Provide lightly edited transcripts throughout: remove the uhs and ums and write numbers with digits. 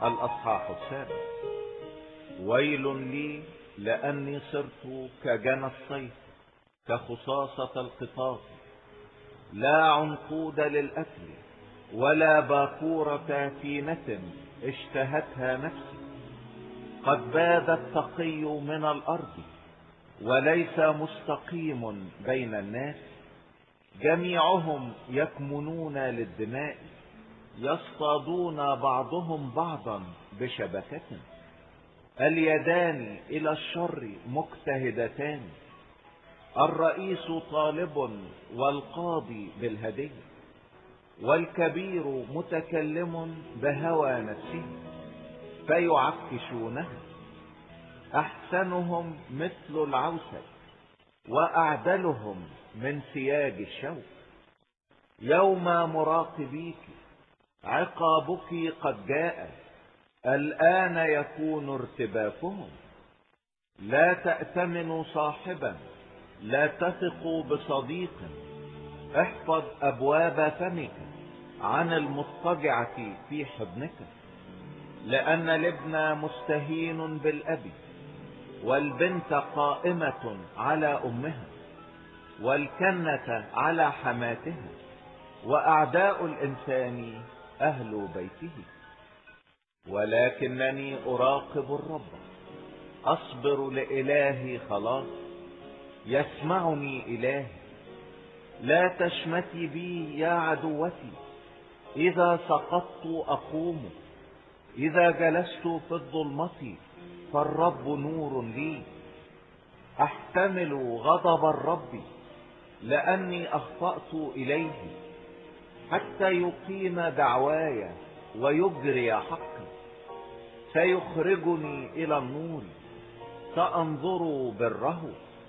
الأصحاح 7. ويل لي لأني صرت كجنى الصيف، كخصاصة القطاط، لا عنقود للأكل ولا باكورة فينة اشتهتها نفسي. قد باد التقي من الأرض وليس مستقيم بين الناس. جميعهم يكمنون للدماء، يصطادون بعضهم بعضا بشبكة. اليدان إلى الشر مجتهدتان، الرئيس طالب والقاضي بالهدية، والكبير متكلم بهوى نفسه فيعكشونها. أحسنهم مثل العوسة وأعدلهم من سياج الشوك. يوم مراقبيك عقابك قد جاء، الآن يكون ارتباكهم. لا تأتمنوا صاحبا، لا تثقوا بصديق. احفظ أبواب فمك عن المضطجعة في حضنك، لأن الابن مستهين بالأب، والبنت قائمة على أمها، والكنة على حماتها، وأعداء الإنسان أهل بيته. ولكنني أراقب الرب، أصبر لإلهي خلاص، يسمعني إلهي. لا تشمتي بي يا عدوتي، إذا سقطت أقوم، إذا جلست في الظلمة فالرب نور لي. أحتمل غضب الرب لأني أخطأت إليه، حتى يقيم دعواي ويجري حقي. سيخرجني إلى النور، سأنظر بره.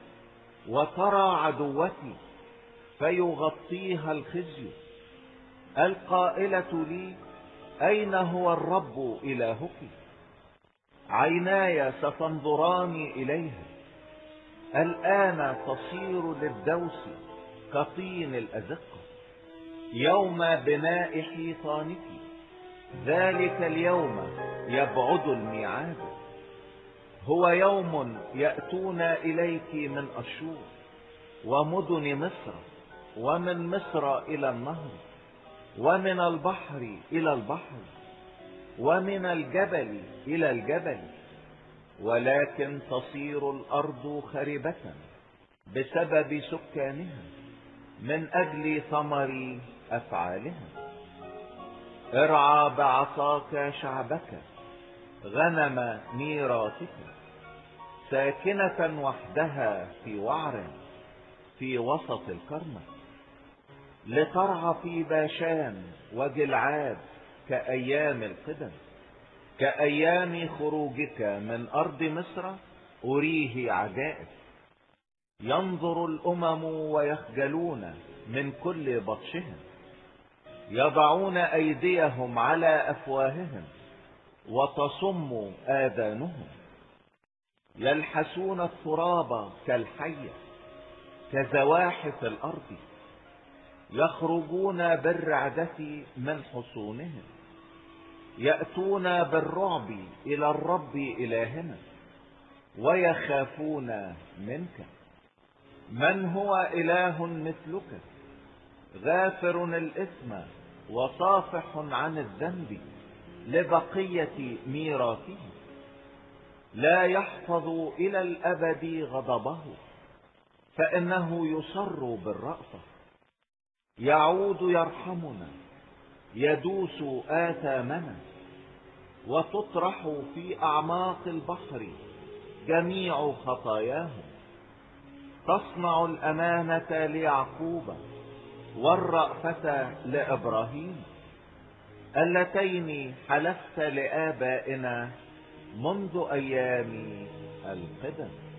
وترى عدوتي فيغطيها الخزي، القائلة لي أين هو الرب إلهك؟ عيناي ستنظران إليها. الآن تصير للدوس كطين الأزقة، يوم بناء حيطانك، ذلك اليوم يبعد الميعاد. هو يوم يأتون إليك من أشور ومدن مصر، ومن مصر إلى النهر، ومن البحر إلى البحر، ومن الجبل إلى الجبل. ولكن تصير الأرض خربة بسبب سكانها، من أجل ثمر أفعالها. ارعى بعصاك شعبك، غنم ميراثك، ساكنة وحدها في وعر في وسط الكرمة. لترعى في باشان وجلعاد كأيام القدم، كأيام خروجك من أرض مصر أريه عجائب. ينظر الأمم ويخجلون من كل بطشهم، يضعون أيديهم على أفواههم وتصم آذانهم. يلحسون التراب كالحية، كزواحف الأرض. يخرجون بالرعدة من حصونهم، يأتون بالرعب إلى الرب إلهنا، ويخافون منك. من هو إله مثلك، غافر الإثم وصافح عن الذنب لبقية ميراثه؟ لا يحفظ إلى الأبد غضبه، فإنه يصر بالرأفة. يعود يرحمنا، يدوس آثامنا. وتطرح في أعماق البحر جميع خطاياهم. تصنع الأمانة ليعقوب والرأفة لإبراهيم، اللتين حلفت لآبائنا منذ أيام القدم.